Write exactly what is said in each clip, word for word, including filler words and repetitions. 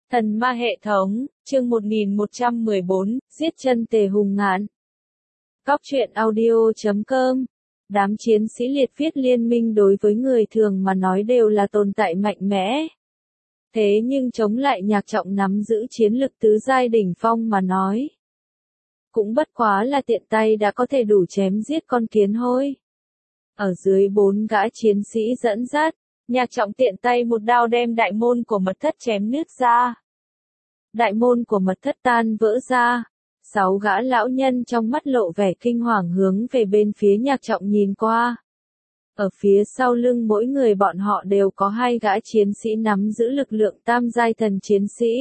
Thần ma hệ thống, chương một nghìn một trăm mười bốn, giết chân tề hùng ngạn. Cóc truyện audio chấm com. Đám chiến sĩ liệt viết liên minh đối với người thường mà nói đều là tồn tại mạnh mẽ. Thế nhưng chống lại Nhạc Trọng nắm giữ chiến lực tứ giai đỉnh phong mà nói. Cũng bất quá là tiện tay đã có thể đủ chém giết con kiến hôi. Ở dưới bốn gã chiến sĩ dẫn dắt, Nhạc Trọng tiện tay một đao đem đại môn của mật thất chém nứt ra. Đại môn của mật thất tan vỡ ra. Sáu gã lão nhân trong mắt lộ vẻ kinh hoàng hướng về bên phía Nhạc Trọng nhìn qua. Ở phía sau lưng mỗi người bọn họ đều có hai gã chiến sĩ nắm giữ lực lượng tam giai thần chiến sĩ.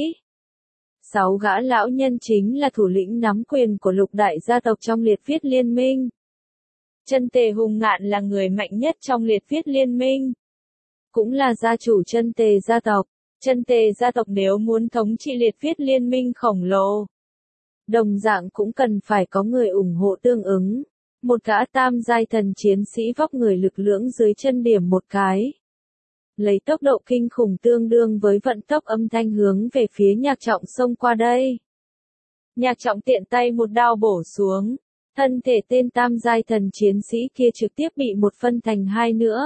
Sáu gã lão nhân chính là thủ lĩnh nắm quyền của lục đại gia tộc trong liệt viết liên minh. Chân tề hùng ngạn là người mạnh nhất trong liệt viết liên minh. Cũng là gia chủ chân tề gia tộc. Chân tề gia tộc nếu muốn thống trị liệt viết liên minh khổng lồ, đồng dạng cũng cần phải có người ủng hộ tương ứng. Một gã tam giai thần chiến sĩ vóc người lực lưỡng dưới chân điểm một cái. Lấy tốc độ kinh khủng tương đương với vận tốc âm thanh hướng về phía Nhạc Trọng xông qua đây. Nhạc Trọng tiện tay một đao bổ xuống. Thân thể tên tam giai thần chiến sĩ kia trực tiếp bị một phân thành hai nữa.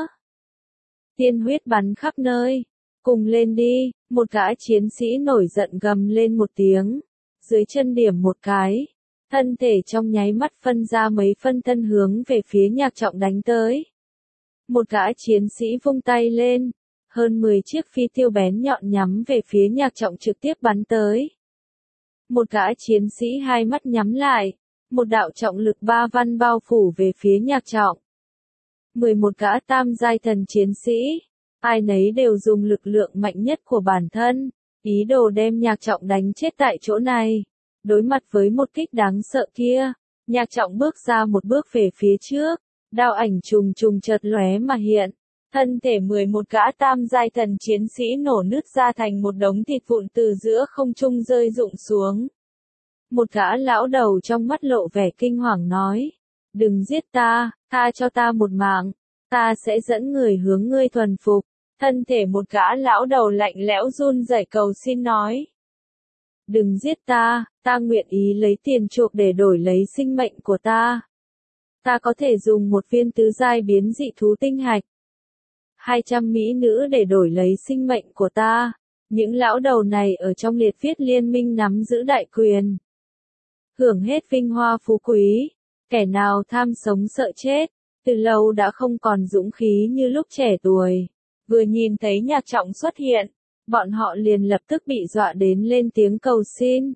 Tiên huyết bắn khắp nơi. Cùng lên đi, một gã chiến sĩ nổi giận gầm lên một tiếng. Dưới chân điểm một cái. Thân thể trong nháy mắt phân ra mấy phân thân hướng về phía Nhạc Trọng đánh tới. Một gã chiến sĩ vung tay lên. Hơn mười chiếc phi tiêu bén nhọn nhắm về phía Nhạc Trọng trực tiếp bắn tới. Một gã chiến sĩ hai mắt nhắm lại. Một đạo trọng lực ba văn bao phủ về phía Nhạc Trọng. mười một gã tam giai thần chiến sĩ. Ai nấy đều dùng lực lượng mạnh nhất của bản thân, ý đồ đem Nhạc Trọng đánh chết tại chỗ này. Đối mặt với một kích đáng sợ kia, Nhạc Trọng bước ra một bước về phía trước, đao ảnh trùng trùng chợt lóe mà hiện. Thân thể mười một gã tam giai thần chiến sĩ nổ nứt ra thành một đống thịt vụn từ giữa không trung rơi rụng xuống. Một gã lão đầu trong mắt lộ vẻ kinh hoàng nói, đừng giết ta, tha cho ta một mạng, ta sẽ dẫn người hướng ngươi thuần phục. Thân thể một gã lão đầu lạnh lẽo run rẩy cầu xin nói. Đừng giết ta, ta nguyện ý lấy tiền chuộc để đổi lấy sinh mệnh của ta. Ta có thể dùng một viên tứ giai biến dị thú tinh hạch. hai trăm mỹ nữ để đổi lấy sinh mệnh của ta. Những lão đầu này ở trong liệt viết liên minh nắm giữ đại quyền. Hưởng hết vinh hoa phú quý. Kẻ nào tham sống sợ chết, từ lâu đã không còn dũng khí như lúc trẻ tuổi. Vừa nhìn thấy Nhạc Trọng xuất hiện, bọn họ liền lập tức bị dọa đến lên tiếng cầu xin.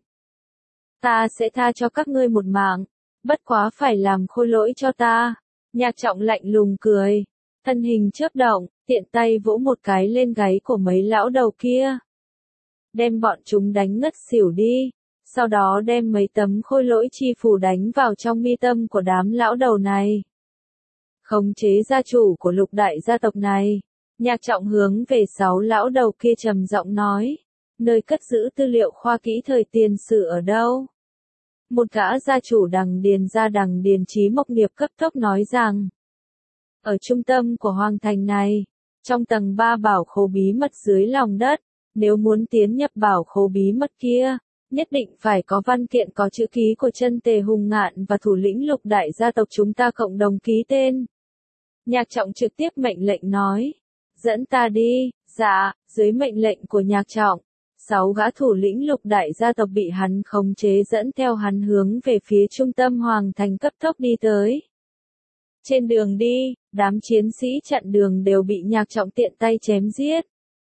Ta sẽ tha cho các ngươi một mạng, bất quá phải làm khôi lỗi cho ta. Nhạc Trọng lạnh lùng cười, thân hình chớp động, tiện tay vỗ một cái lên gáy của mấy lão đầu kia. Đem bọn chúng đánh ngất xỉu đi, sau đó đem mấy tấm khôi lỗi chi phù đánh vào trong mi tâm của đám lão đầu này. Khống chế gia chủ của lục đại gia tộc này. Nhạc Trọng hướng về sáu lão đầu kia trầm giọng nói, nơi cất giữ tư liệu khoa kỹ thời tiền sử ở đâu? Một gã gia chủ Đằng Điền gia Đằng Điền Chí Mộc Nghiệp cấp tốc nói rằng, ở trung tâm của hoàng thành này, trong tầng ba bảo khố bí mật dưới lòng đất, nếu muốn tiến nhập bảo khố bí mật kia, nhất định phải có văn kiện có chữ ký của chân tề hùng ngạn và thủ lĩnh lục đại gia tộc chúng ta cộng đồng ký tên. Nhạc Trọng trực tiếp mệnh lệnh nói. Dẫn ta đi, dạ, dưới mệnh lệnh của Nhạc Trọng, sáu gã thủ lĩnh lục đại gia tộc bị hắn khống chế dẫn theo hắn hướng về phía trung tâm hoàng thành cấp tốc đi tới. Trên đường đi, đám chiến sĩ chặn đường đều bị Nhạc Trọng tiện tay chém giết.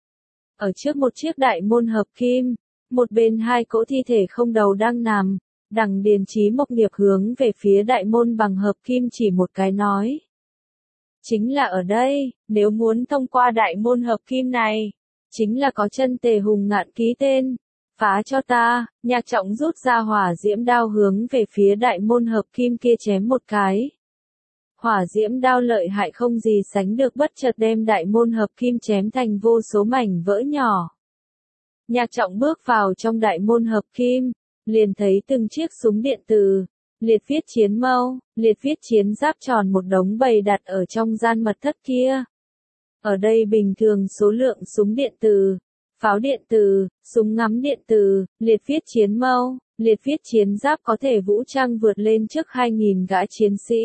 Ở trước một chiếc đại môn hợp kim, một bên hai cỗ thi thể không đầu đang nằm, Đằng Điền Chí Mộc Nghiệp hướng về phía đại môn bằng hợp kim chỉ một cái nói. Chính là ở đây, nếu muốn thông qua đại môn hợp kim này, chính là có chân tề hùng ngạn ký tên, phá cho ta. Nhạc Trọng rút ra hỏa diễm đao hướng về phía đại môn hợp kim kia chém một cái. Hỏa diễm đao lợi hại không gì sánh được bất chợt đem đại môn hợp kim chém thành vô số mảnh vỡ nhỏ. Nhạc Trọng bước vào trong đại môn hợp kim, liền thấy từng chiếc súng điện tử. Liệt viết chiến mâu, liệt viết chiến giáp tròn một đống bày đặt ở trong gian mật thất kia. Ở đây bình thường số lượng súng điện tử, pháo điện tử, súng ngắm điện tử, liệt viết chiến mâu, liệt viết chiến giáp có thể vũ trang vượt lên trước hai nghìn gã chiến sĩ.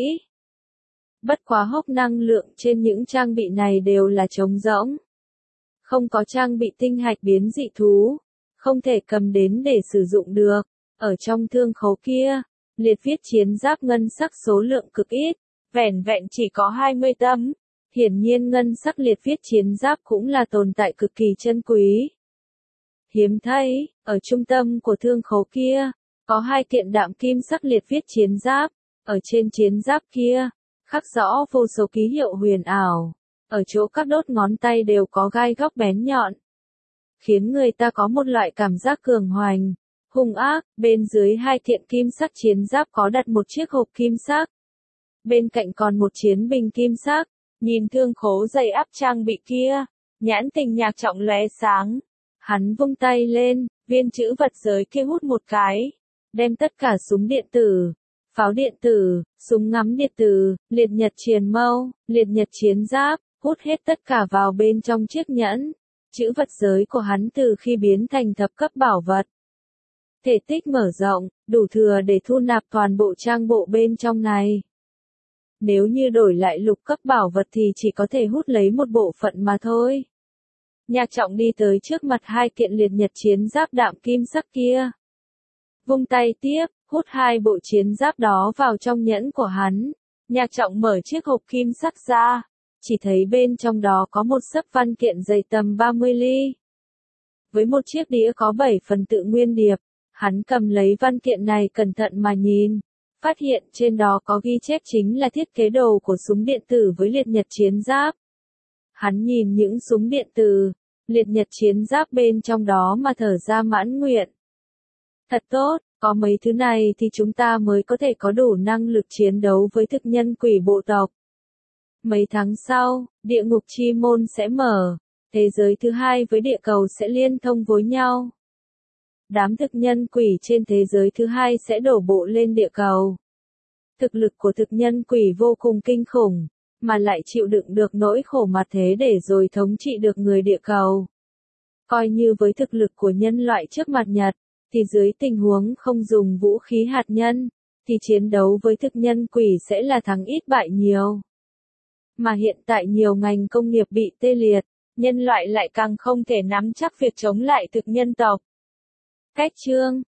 Bất quá hốc năng lượng trên những trang bị này đều là trống rỗng. Không có trang bị tinh hạch biến dị thú, không thể cầm đến để sử dụng được. Ở trong thương khố kia, liệt viết chiến giáp ngân sắc số lượng cực ít, vẻn vẹn chỉ có hai mươi tấm. Hiển nhiên ngân sắc liệt viết chiến giáp cũng là tồn tại cực kỳ chân quý. Hiếm thấy, ở trung tâm của thương khố kia, có hai kiện đạm kim sắc liệt viết chiến giáp. Ở trên chiến giáp kia, khắc rõ vô số ký hiệu huyền ảo. Ở chỗ các đốt ngón tay đều có gai góc bén nhọn, khiến người ta có một loại cảm giác cường hoành, hung ác. Bên dưới hai kiện kim sắc chiến giáp có đặt một chiếc hộp kim sắc. Bên cạnh còn một chiến bình kim sắc. Nhìn thương khố dày ắp trang bị kia, nhãn tình Nhạc Trọng lóe sáng. Hắn vung tay lên, viên chữ vật giới kia hút một cái, đem tất cả súng điện tử, pháo điện tử, súng ngắm điện tử, liệt nhật chiến mâu, liệt nhật chiến giáp, hút hết tất cả vào bên trong chiếc nhẫn. Chữ vật giới của hắn từ khi biến thành thập cấp bảo vật, thể tích mở rộng, đủ thừa để thu nạp toàn bộ trang bộ bên trong này. Nếu như đổi lại lục cấp bảo vật thì chỉ có thể hút lấy một bộ phận mà thôi. Nhạc Trọng đi tới trước mặt hai kiện liệt nhật chiến giáp đạm kim sắc kia. Vung tay tiếp, hút hai bộ chiến giáp đó vào trong nhẫn của hắn. Nhạc Trọng mở chiếc hộp kim sắc ra, chỉ thấy bên trong đó có một xấp văn kiện dày tầm ba mươi ly. Với một chiếc đĩa có bảy phần tự nguyên điệp, hắn cầm lấy văn kiện này cẩn thận mà nhìn. Phát hiện trên đó có ghi chép chính là thiết kế đồ của súng điện tử với liệt nhật chiến giáp. Hắn nhìn những súng điện tử, liệt nhật chiến giáp bên trong đó mà thở ra mãn nguyện. Thật tốt, có mấy thứ này thì chúng ta mới có thể có đủ năng lực chiến đấu với thực nhân quỷ bộ tộc. Mấy tháng sau, địa ngục chi môn sẽ mở, thế giới thứ hai với địa cầu sẽ liên thông với nhau. Đám thực nhân quỷ trên thế giới thứ hai sẽ đổ bộ lên địa cầu. Thực lực của thực nhân quỷ vô cùng kinh khủng, mà lại chịu đựng được nỗi khổ mặt thế để rồi thống trị được người địa cầu. Coi như với thực lực của nhân loại trước mặt Nhật, thì dưới tình huống không dùng vũ khí hạt nhân, thì chiến đấu với thực nhân quỷ sẽ là thắng ít bại nhiều. Mà hiện tại nhiều ngành công nghiệp bị tê liệt, nhân loại lại càng không thể nắm chắc việc chống lại thực nhân tộc. Cách chương